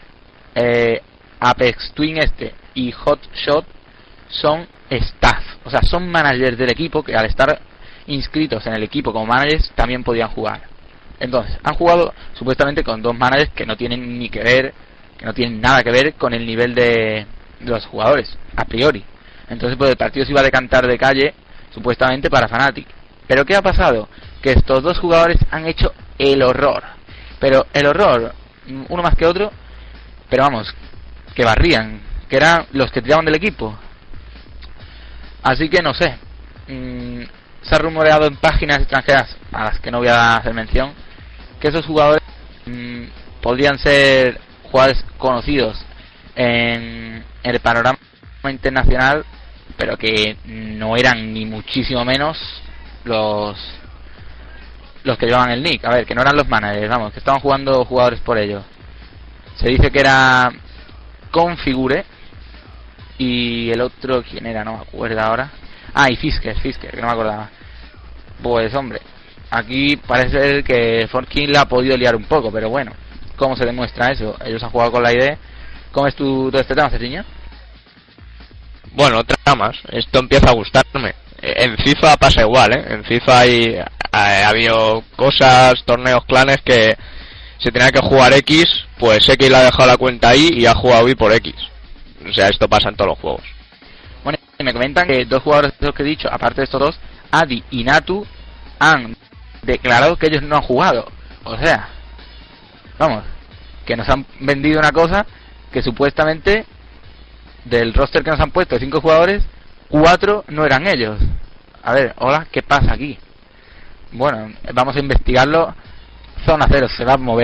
Apex Twin y Hotshot son staff, o sea, son managers del equipo que al estar inscritos en el equipo como managers también podían jugar. Entonces, han jugado supuestamente con dos managers que no tienen ni que ver, que no tienen nada que ver con el nivel de los jugadores, a priori. Entonces, pues el partido se iba a decantar de calle, supuestamente para Fnatic. Pero ¿qué ha pasado? Que estos dos jugadores han hecho el horror. Pero el horror, uno más que otro, pero vamos, que barrían, que eran los que tiraban del equipo. Así que no sé, se ha rumoreado en páginas extranjeras, a las que no voy a hacer mención, que esos jugadores podrían ser jugadores conocidos en el panorama internacional, pero que no eran ni muchísimo menos los que llevaban el nick. A ver, que no eran los managers, vamos, que estaban jugando jugadores por ellos. Se dice que era Configure y el otro, ¿quién era? No me acuerdo ahora. Ah, y Fisker, que no me acordaba. Pues hombre, aquí parece ser que Forking la ha podido liar un poco, pero bueno, ¿cómo se demuestra eso? Ellos han jugado con la idea. ¿Cómo es tú todo este tema, Serginho? Bueno, tramas, esto empieza a gustarme. En FIFA pasa igual, ¿eh? En FIFA ha habido cosas, torneos, clanes que se tenía que jugar X, pues X le ha dejado la cuenta Y y ha jugado Y por X. O sea, esto pasa en todos los juegos. Bueno, y me comentan que dos jugadores de los que he dicho, aparte de estos dos, Adi y Natu, han declarado que ellos no han jugado. O sea, vamos, que nos han vendido una cosa que supuestamente del roster que nos han puesto de 5 jugadores, 4 no eran ellos. A ver, hola, ¿qué pasa aquí? Bueno, vamos a investigarlo. Zona 0 se va a mover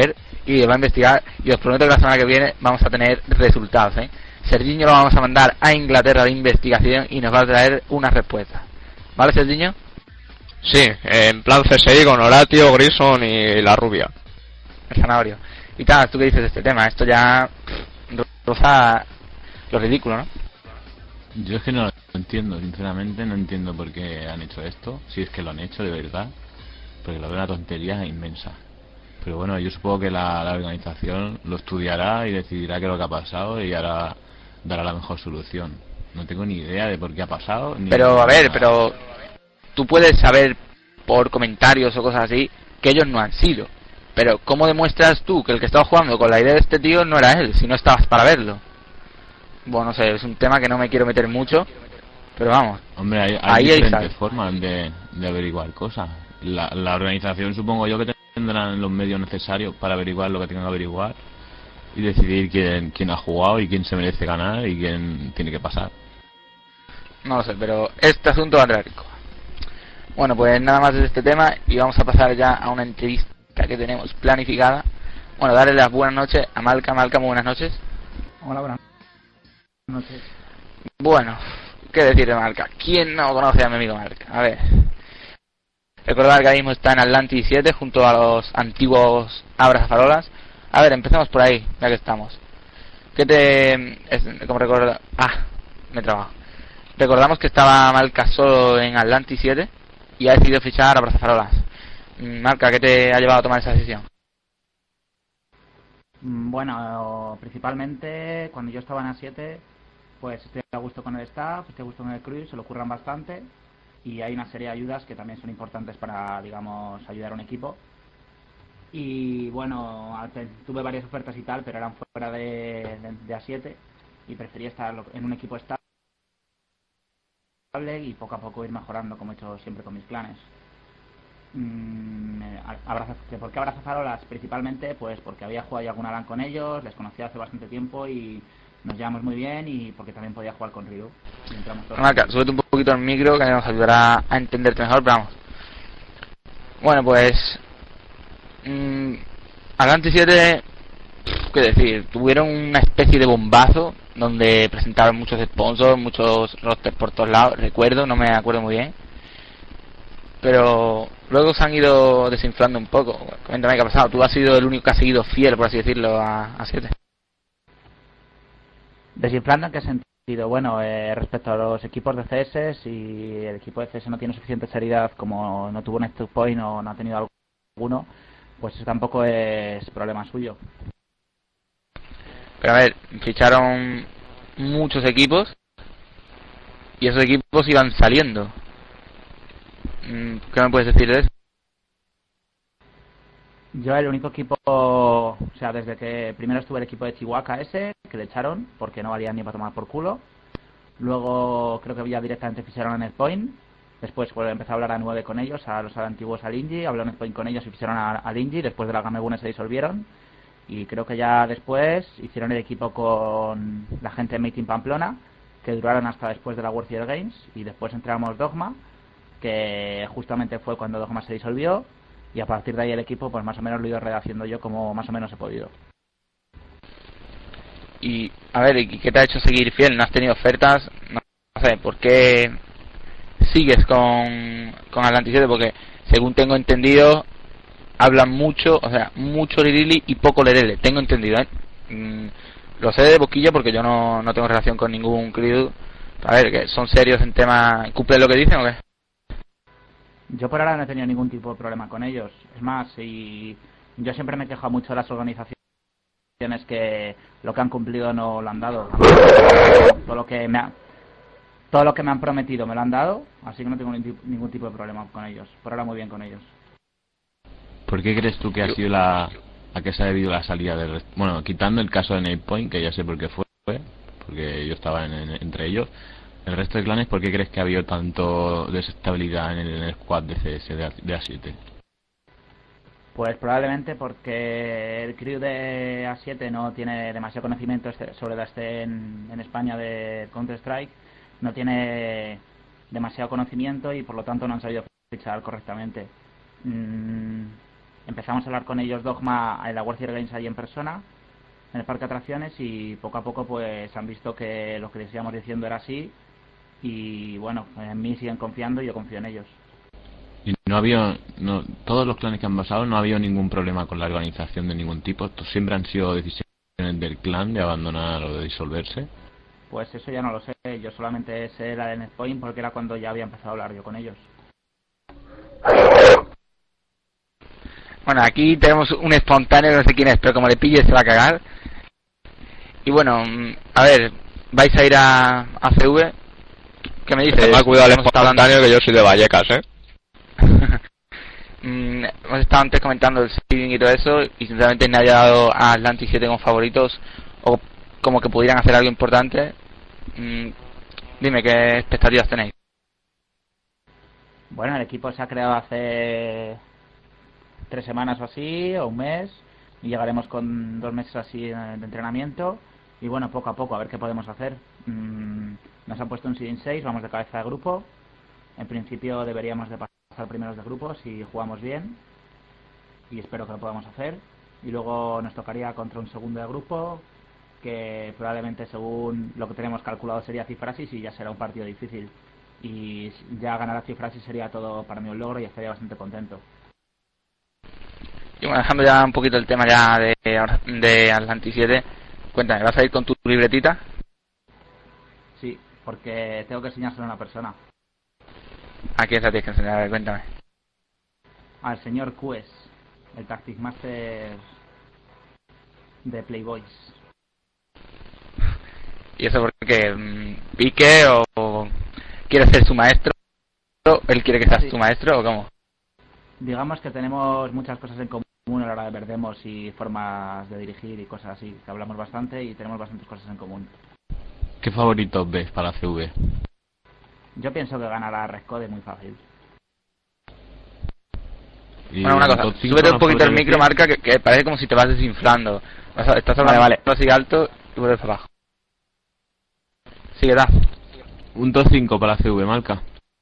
y va a investigar, y os prometo que la semana que viene vamos a tener resultados, Serginho lo vamos a mandar a Inglaterra de investigación y nos va a traer una respuesta. ¿Vale, Serginho? Sí, en plan CSI con Horatio, Grison y la rubia. El zanahorio. Y tal, ¿tú qué dices de este tema? Esto ya roza lo ridículo, ¿no? Yo es que no lo entiendo, sinceramente no entiendo por qué han hecho esto, si es que lo han hecho de verdad, porque lo veo una tontería inmensa. Pero bueno, yo supongo que la organización lo estudiará y decidirá qué es lo que ha pasado y dará la mejor solución. No tengo ni idea de por qué ha pasado. Pero a ver, pero tú puedes saber por comentarios o cosas así que ellos no han sido. Pero ¿cómo demuestras tú que el que estaba jugando con la idea de este tío no era él, si no estabas para verlo? Bueno, no sé, es un tema que no me quiero meter mucho, pero vamos. Hombre, hay diferentes formas de averiguar cosas. La organización supongo yo que tendrán los medios necesarios para averiguar lo que tengan que averiguar y decidir quién ha jugado y quién se merece ganar y quién tiene que pasar. No lo sé, pero este asunto va a traer rico. Bueno, pues nada más de este tema y vamos a pasar ya a una entrevista que tenemos planificada. Bueno, darle las buenas noches a Malca. Malca, muy buenas noches. Hola, buenas noches. Bueno, ¿qué decir de Malca? ¿Quién no conoce a mi amigo Malca? A ver. Recordar que ahora mismo está en Atlantis 7 junto a los antiguos Abrazafarolas. A ver, empezamos por ahí, ya que estamos. Como recuerdo... me he trabado. Recordamos que estaba Malca solo en Atlantis 7 y ha decidido fichar a Abrazafarolas. Malca, ¿qué te ha llevado a tomar esa decisión? Bueno, principalmente cuando yo estaba en A7, pues estoy a gusto con el staff, estoy a gusto con el crew, se lo curran bastante y hay una serie de ayudas que también son importantes para, digamos, ayudar a un equipo. Y bueno, tuve varias ofertas y tal, pero eran fuera de A7 y prefería estar en un equipo estable y poco a poco ir mejorando, como he hecho siempre con mis planes. ¿Por qué Abrazafarolas? Principalmente pues porque había jugado ya alguna LAN con ellos, les conocía hace bastante tiempo y nos llevamos muy bien, y porque también podía jugar con Ryu. Marca, súbete un poquito el micro que nos ayudará a entenderte mejor, pero vamos. Bueno, pues Atlantis 7, qué decir, tuvieron una especie de bombazo donde presentaron muchos sponsors, muchos rosters por todos lados, recuerdo, no me acuerdo muy bien. Pero luego se han ido desinflando un poco. Coméntame qué ha pasado. Tú has sido el único que ha seguido fiel, por así decirlo, a 7. ¿Desinflando en qué sentido? Bueno, respecto a los equipos de CS, si el equipo de CS no tiene suficiente seriedad, como no tuvo un Extra Point o no ha tenido alguno, pues eso tampoco es problema suyo. Pero a ver, ficharon muchos equipos y esos equipos iban saliendo. ¿Qué me puedes decir de eso? Yo el único equipo, o sea, desde que primero estuve el equipo de Chihuahua ese, que le echaron porque no valía ni para tomar por culo. Luego creo que ya directamente ficharon a Netpoint. Después empecé a hablar a 9 con ellos, a los antiguos al Ingi, habló Netpoint con ellos y ficharon al Ingi. Después de la Gamegune se disolvieron. Y creo que ya después hicieron el equipo con la gente de Made in Pamplona, que duraron hasta después de la World Series Games. Y después entramos Dogma, que justamente fue cuando Dogma se disolvió, y a partir de ahí el equipo pues más o menos lo he ido rehaciendo yo como más o menos he podido. Y a ver, ¿y qué te ha hecho seguir fiel? ¿No has tenido ofertas? No sé, ¿por qué sigues con Atlantis 7? Porque según tengo entendido hablan mucho, o sea, mucho Lirili y poco Lerele, tengo entendido, lo sé de boquilla porque yo no tengo relación con ningún crew. A ver, ¿que son serios en tema, cumplen lo que dicen o qué? Yo por ahora no he tenido ningún tipo de problema con ellos. Es más, y yo siempre me he quejado mucho de las organizaciones que lo que han cumplido no lo han dado. Todo lo que me han prometido me lo han dado, así que no tengo ningún tipo de problema con ellos. Por ahora muy bien con ellos. ¿Por qué crees tú que ha sido a qué se ha debido la salida del resto? Bueno, quitando el caso de Natepoint, que ya sé por qué fue, porque yo estaba entre ellos. El resto de clanes, ¿por qué crees que ha habido tanto desestabilidad en el squad de CS de A7? Pues probablemente porque el crew de A7 no tiene demasiado conocimiento sobre la escena en España de Counter-Strike, no tiene demasiado conocimiento y por lo tanto no han sabido fichar correctamente. empezamos a hablar con ellos Dogma en la World Series Games ahí en persona, en el parque de atracciones, y poco a poco pues han visto que lo que les íbamos diciendo era así, y bueno, en mí siguen confiando y yo confío en ellos. Y no había, todos los clanes que han pasado no ha habido ningún problema con la organización de ningún tipo. Estos siempre han sido decisiones del clan de abandonar o de disolverse. Pues eso ya no lo sé, yo solamente sé la de Netpoint porque era cuando ya había empezado a hablar yo con ellos. Bueno, aquí tenemos un espontáneo, no sé quién es, pero como le pille se va a cagar. Y bueno, a ver, ¿vais a ir a CV? ¿Qué me dices? Tenga cuidado al espontáneo, que yo soy de Vallecas, hemos estado antes comentando el seeding y todo eso, y sinceramente nadie ha dado a Atlantic 7 como favoritos o como que pudieran hacer algo importante. Dime, ¿qué expectativas tenéis? Bueno, el equipo se ha creado hace 3 semanas o así, o un mes, y llegaremos con 2 meses así de entrenamiento, y bueno, poco a poco a ver qué podemos hacer. Nos han puesto un seeding 6, vamos de cabeza de grupo. En principio deberíamos de pasar primeros de grupo si jugamos bien, y espero que lo podamos hacer. Y luego nos tocaría contra un segundo de grupo, que probablemente según lo que tenemos calculado sería Cifrasis, y ya será un partido difícil. Y ya ganar a Cifrasis sería todo para mí un logro y estaría bastante contento. Y bueno, dejando ya un poquito el tema ya de Atlantic 7, cuéntame, ¿vas a ir con tu libretita? Sí, porque tengo que enseñárselo a una persona. ¿A quién se la tienes que enseñar? A ver, cuéntame. Al señor Quest, el Tactic Master de Playboys. ¿Y eso porque pique o quiere ser su maestro? ¿Él quiere que seas tu maestro o cómo? Digamos que tenemos muchas cosas en común a la hora de ver demos y formas de dirigir y cosas así, que hablamos bastante y tenemos bastantes cosas en común. ¿Qué favoritos ves para CV? Yo pienso que ganará Rescode muy fácil. Y bueno, una cosa, súbete un poquito el micro, Marca, que parece como si te vas desinflando. Estás hablando así alto y vuelves para abajo. Sigue, da. Un top 5 para CV, Marca.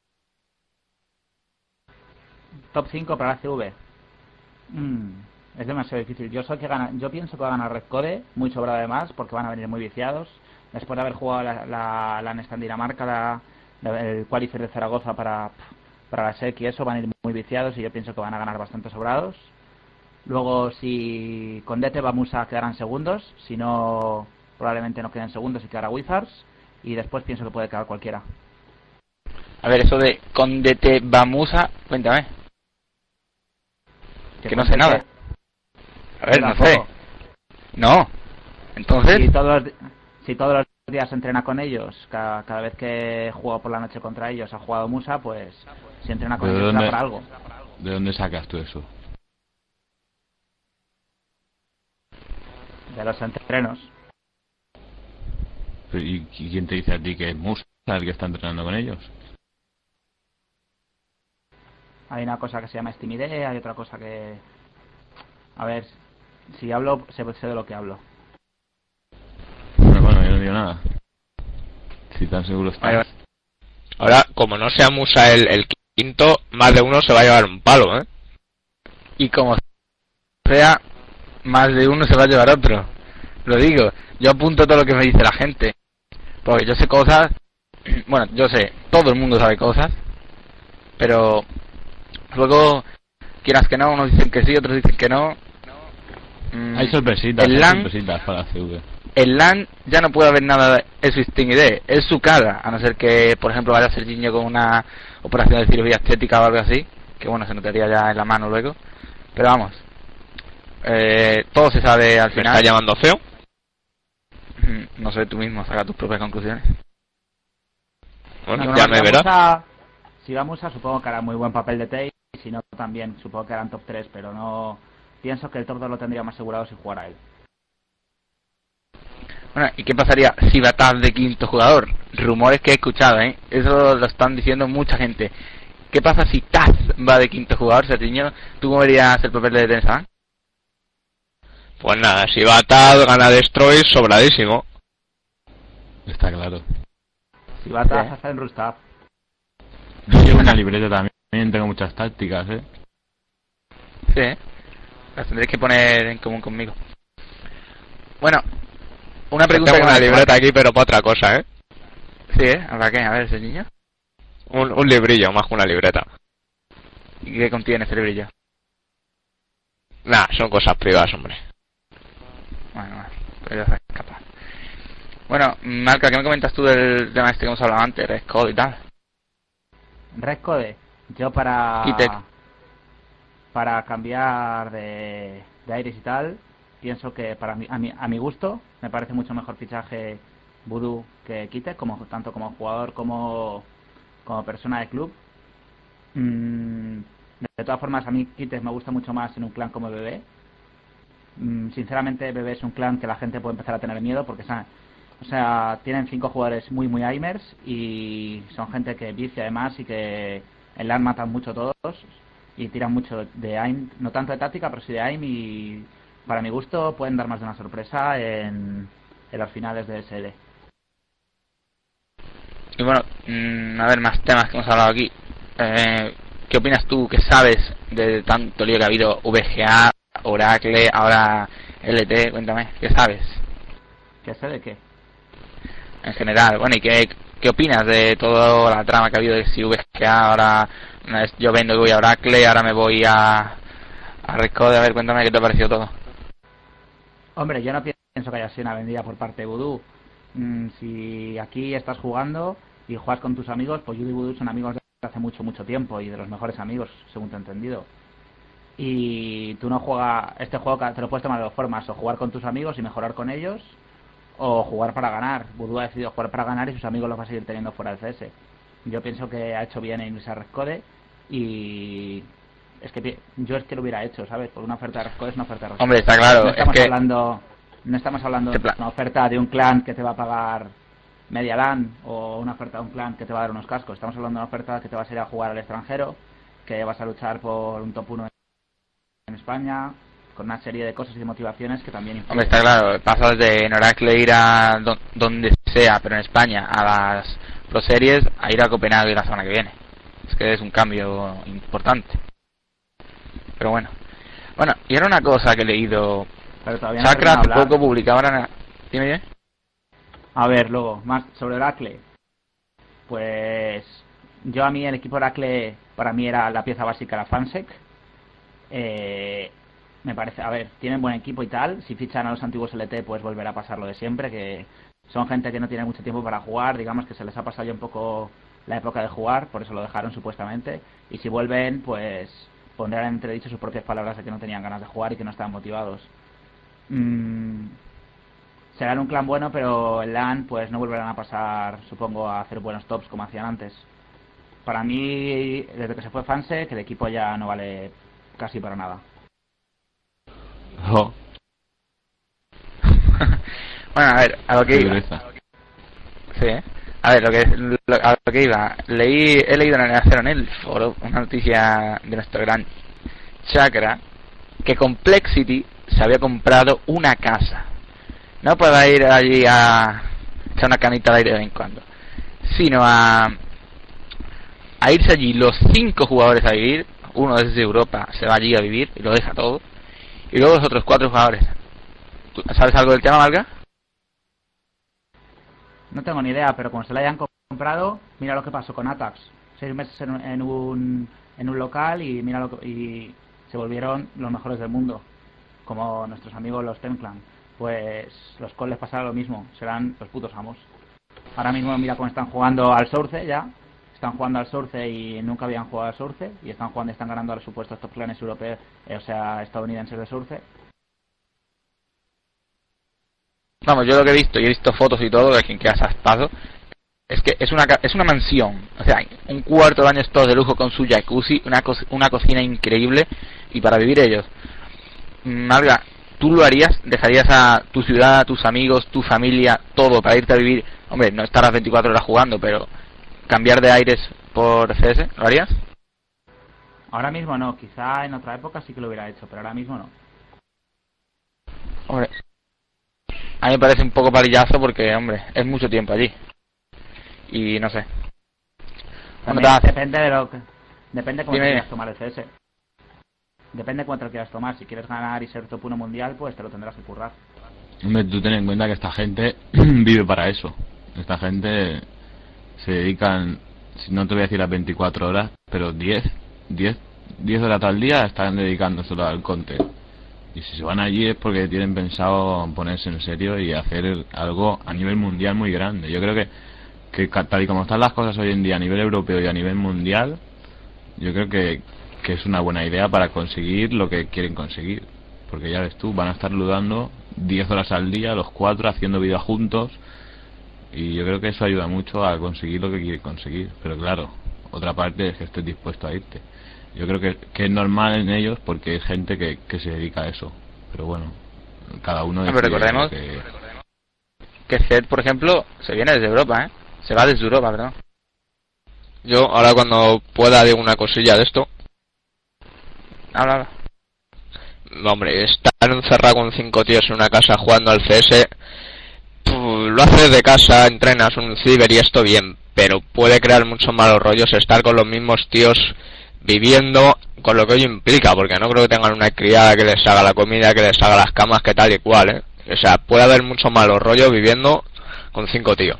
Top 5 para la CV. Es demasiado difícil. Yo pienso que va a ganar Rescode, muy sobrado además, porque van a venir muy viciados. Después de haber jugado la Nesta en Dinamarca, el Qualifier de Zaragoza para la SEC y eso, van a ir muy viciados y yo pienso que van a ganar bastante sobrados. Luego, si con DT Bamusa quedarán segundos, si no, probablemente no queden segundos y quedará Wizards. Y después pienso que puede quedar cualquiera. A ver, eso de con DT Bamusa, cuéntame. Que no sé nada. A ver, no sé. No. Entonces, si todos los días se entrena con ellos, cada vez que juego por la noche contra ellos ha jugado Musa, pues si entrena con ellos será para algo. ¿De dónde sacas tú eso? De los entrenos. ¿Y quién te dice a ti que es Musa el que está entrenando con ellos? Hay una cosa que se llama Steam ID, hay otra cosa que... A ver, si hablo, sé de lo que hablo. Bueno, yo no digo nada. Si tan seguro estás. Ahora, como no sea Musa el quinto, más de uno se va a llevar un palo, ¿eh? Y como sea, más de uno se va a llevar otro. Lo digo, yo apunto todo lo que me dice la gente. Porque yo sé cosas... Bueno, yo sé, todo el mundo sabe cosas. Pero... Luego, quieras que no, unos dicen que sí, otros dicen que no. Hay sorpresitas, para la CV. El LAN ya no puede haber nada, es su Steam ID, es su cara, a no ser que, por ejemplo, vaya a ser Serginho con una operación de cirugía estética o algo así, que bueno, se notaría ya en la mano luego. Pero vamos, todo se sabe al final. ¿Me estás llamando feo? No sé, tú mismo, saca tus propias conclusiones. Bueno, ya me verás. Si vamos a, supongo que hará muy buen papel de Tay, si no también, supongo que harán top 3, pero no... Pienso que el top 2 lo tendría más asegurado si jugara él. Bueno, ¿y qué pasaría si va Taz de quinto jugador? Rumores que he escuchado, ¿eh? Eso lo están diciendo mucha gente. ¿Qué pasa si Taz va de quinto jugador, Serginho? ¿Tú cómo verías el papel de Tensa? Pues nada, si va Taz, gana Destroy, sobradísimo. Está claro. Si va Taz, hace en Rustaf. Yo llevo una libreta también, tengo muchas tácticas, ¿eh? Sí. las tendréis que poner en común conmigo. Bueno, una pregunta. Tengo que una me libreta aquí, pero para otra cosa, ¿eh? Sí, ¿para qué? A ver, ese niño. Un librillo, más que una libreta. ¿Y qué contiene ese librillo? Nah, son cosas privadas, hombre. Bueno, pues ya se escapa. Bueno, Marca, ¿qué me comentas tú del tema este que hemos hablado antes, Red Code y tal? Red Code, yo para cambiar de aires y tal, pienso que a mi gusto me parece mucho mejor fichaje Voodoo que Kitek, tanto como jugador como persona de club. De todas formas, a mí Kitek me gusta mucho más en un clan como BB. Sinceramente, BB es un clan que la gente puede empezar a tener miedo porque tienen 5 jugadores muy aimers y son gente que vicia además y que en LAN matan mucho todos y tiran mucho de aim, no tanto de táctica pero sí de aim, y para mi gusto pueden dar más de una sorpresa en los finales de SL. Y bueno, a ver, más temas que hemos hablado aquí. ¿Qué opinas tú, que sabes de tanto lío que ha habido, VGA, Oracle, ahora LT? Cuéntame, ¿qué sabes? ¿Qué sé de qué? En general, bueno, ¿y qué opinas de toda la trama que ha habido de si VGA ahora yo vendo y voy a Oracle, ahora me voy a Red Code? A ver, cuéntame qué te ha parecido todo. Hombre, yo no pienso que haya sido una vendida por parte de Voodoo. Si aquí estás jugando y juegas con tus amigos, pues yo y Voodoo son amigos desde hace mucho tiempo y de los mejores amigos, según te he entendido. Y tú no juegas este juego, te lo puedes tomar de dos formas: o jugar con tus amigos y mejorar con ellos, o jugar para ganar. Voodoo ha decidido jugar para ganar y sus amigos los va a seguir teniendo fuera del CS. Yo pienso que ha hecho bien en irse a Red Code, y yo lo hubiera hecho, ¿sabes? Por una oferta de Red Code es una oferta de Red Code. Hombre, está claro. No estamos hablando de una oferta de un clan que te va a pagar media LAN, o una oferta de un clan que te va a dar unos cascos. Estamos hablando de una oferta que te vas a ir a jugar al extranjero, que vas a luchar por un top 1 en España, con una serie de cosas y de motivaciones que también influyen. Hombre, está claro, pasas de en Oracle ir a donde sea, pero en España, a las Pro Series, a ir a Copenhague la semana que viene. Es que es un cambio importante. Pero bueno, y ahora una cosa que he leído. Chakra hace poco publicaba ahora. Dime bien. A ver, luego, más sobre Oracle. Pues a mí el equipo Oracle, para mí era la pieza básica, la Fansec. Me parece, a ver, tienen buen equipo y tal. Si fichan a los antiguos LT, pues volverá a pasar lo de siempre, que son gente que no tiene mucho tiempo para jugar. Digamos que se les ha pasado ya un poco la época de jugar, por eso lo dejaron supuestamente. Y si vuelven, pues pondrán en entredicho sus propias palabras de que no tenían ganas de jugar y que no estaban motivados. Serán un clan bueno, pero el LAN pues no volverán a pasar, supongo, a hacer buenos tops como hacían antes. Para mí, desde que se fue Fanse, que el equipo ya no vale casi para nada. Oh. Bueno, a ver, a lo que iba. Sí, a ver, a lo que iba. He leído en el foro una noticia de nuestro gran Chakra, que Complexity se había comprado una casa. No para ir allí a echar una canita de aire de vez en cuando, sino a irse allí los 5 jugadores a vivir. Uno desde Europa se va allí a vivir y lo deja todo, y luego los otros 4 jugadores. ¿Tú sabes algo del tema, Valga? No tengo ni idea, pero como se la hayan comprado, mira lo que pasó con Atax. 6 meses en un local, y y se volvieron los mejores del mundo, como nuestros amigos los Temclan. Pues los Col les pasará lo mismo, serán los putos amos. Ahora mismo mira cómo están jugando al Source ya. Están jugando al Source y nunca habían jugado al Source, y están ganando a los supuestos top clanes europeos, estadounidenses de Source. Vamos, yo lo que he visto fotos y todo de quien queda paso, es que es una mansión, o sea, un cuarto de baño todo de lujo con su jacuzzi, una cocina increíble, y para vivir ellos. Marga, ¿tú lo harías? ¿Dejarías a tu ciudad, a tus amigos, tu familia, todo para irte a vivir? Hombre, no estarás 24 horas jugando, pero cambiar de aires por CS, ¿lo harías? Ahora mismo no, quizá en otra época sí que lo hubiera hecho, pero ahora mismo no. Hombre, a mí me parece un poco palillazo porque, hombre, es mucho tiempo allí. Y no sé. Depende cómo quieras tomar el CS. Depende cuánto lo quieras tomar. Si quieres ganar y ser top 1 mundial, pues te lo tendrás que currar. Hombre, tú ten en cuenta que esta gente vive para eso. Esta gente se dedican, no te voy a decir las 24 horas, pero 10 horas al día están dedicándose al content. Y si se van allí es porque tienen pensado ponerse en serio y hacer algo a nivel mundial muy grande. Yo creo que tal y como están las cosas hoy en día a nivel europeo y a nivel mundial, yo creo que es una buena idea para conseguir lo que quieren conseguir. Porque ya ves tú, van a estar ludando 10 horas al día, los 4, haciendo vida juntos. Y yo creo que eso ayuda mucho a conseguir lo que quieren conseguir. Pero claro, otra parte es que estés dispuesto a irte. Yo creo que es normal en ellos porque es gente que se dedica a eso. Pero bueno, cada uno... Pero recordemos que Zed, por ejemplo, se viene desde Europa, ¿eh? Se va desde Europa, perdón. Yo ahora cuando pueda digo una cosilla de esto. Habla. Hombre, estar encerrado con 5 tíos en una casa jugando al CS, lo haces de casa, entrenas un ciber y esto bien, pero puede crear muchos malos rollos estar con los mismos tíos viviendo con lo que ello implica, porque no creo que tengan una criada que les haga la comida, que les haga las camas, que tal y cual, ¿eh? O sea, puede haber mucho malos rollos viviendo con 5 tíos.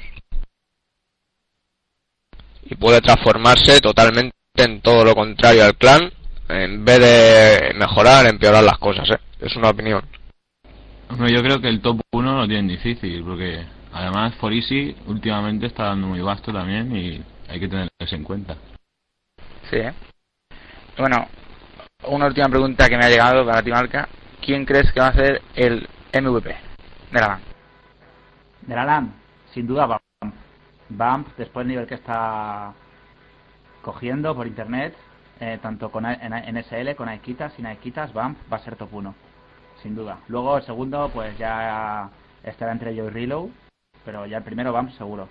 Y puede transformarse totalmente en todo lo contrario al clan, en vez de mejorar, empeorar las cosas, ¿eh? Es una opinión. Yo creo que el top 1 lo tienen difícil, porque además ForEasy últimamente está dando muy vasto también y hay que tenerlo en cuenta. Sí, ¿eh? Bueno, una última pregunta que me ha llegado para ti, Marca. ¿Quién crees que va a ser el MVP de la LAN? De la LAN, sin duda Bump. Bump, después del nivel que está cogiendo por internet, tanto con en SL, con Aikitas, sin Aikitas, Bump va a ser top 1, sin duda. Luego el segundo, pues ya estará entre yo y Reload, pero ya el primero Bump seguro.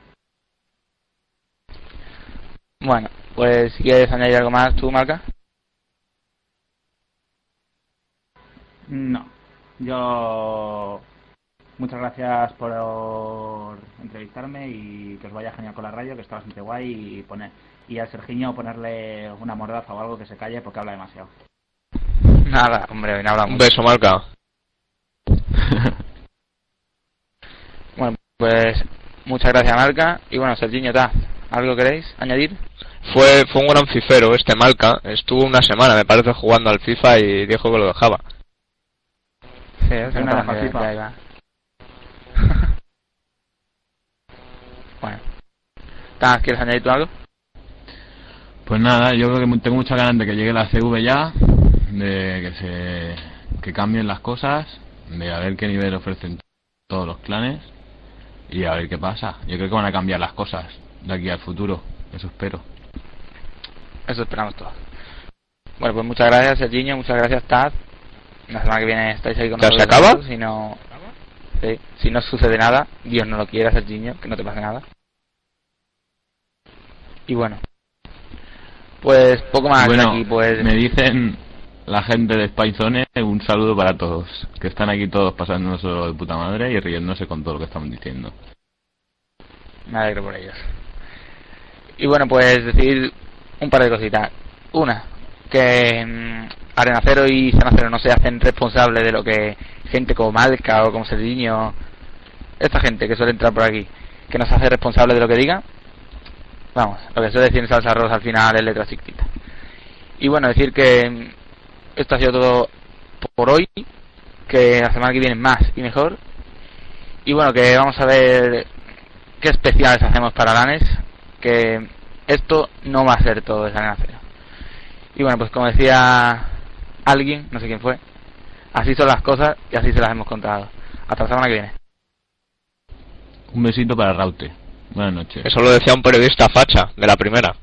Bueno, pues si quieres añadir algo más tú, Marca. No, yo... Muchas gracias por entrevistarme y que os vaya genial con la radio, que está bastante guay, y al Sergiño ponerle una mordaza o algo que se calle porque habla demasiado. Nada, hombre, hoy no hablamos. Un beso, Marca. Bueno, pues muchas gracias, Marca. Y bueno, Sergiño, ¿algo queréis añadir? Fue un gran fifero este Marca. Estuvo una semana, me parece, jugando al FIFA y dijo que lo dejaba. Sí, es una FIFA. Bueno, ¿quieres añadir tú algo? Pues nada, yo creo que tengo muchas ganas de que llegue la CV ya, de que cambien las cosas, de a ver qué nivel ofrecen todos los clanes y a ver qué pasa. Yo creo que van a cambiar las cosas de aquí al futuro, eso espero. Eso esperamos todos. Bueno, pues muchas gracias, Sergiño, muchas gracias, Taz. La semana que viene estáis ahí con nosotros. ¿Ya se acaba? Si no sucede nada, Dios no lo quiera, Sergiño, que no te pase nada. Y bueno, pues poco más aquí, pues... Me dicen la gente de Spy Zone, un saludo para todos, que están aquí todos pasándonos de puta madre y riéndose con todo lo que estamos diciendo. Me alegro por ellos. Y bueno, pues decir un par de cositas. Una, que Arenacero y Sanacero no se hacen responsables de lo que gente como Malca o como Sergiño, esta gente que suele entrar por aquí, que no se hace responsable de lo que diga. Vamos, lo que suele decir en salsa rosa al final es letra chiquitita. Y bueno, decir que esto ha sido todo por hoy, que la semana que viene más y mejor. Y bueno, que vamos a ver qué especiales hacemos para LANes, que esto no va a ser todo de Arenacero. Y bueno, pues como decía alguien, no sé quién fue, así son las cosas y así se las hemos contado. Hasta la semana que viene. Un besito para Raute. Buenas noches. Eso lo decía un periodista facha de la primera.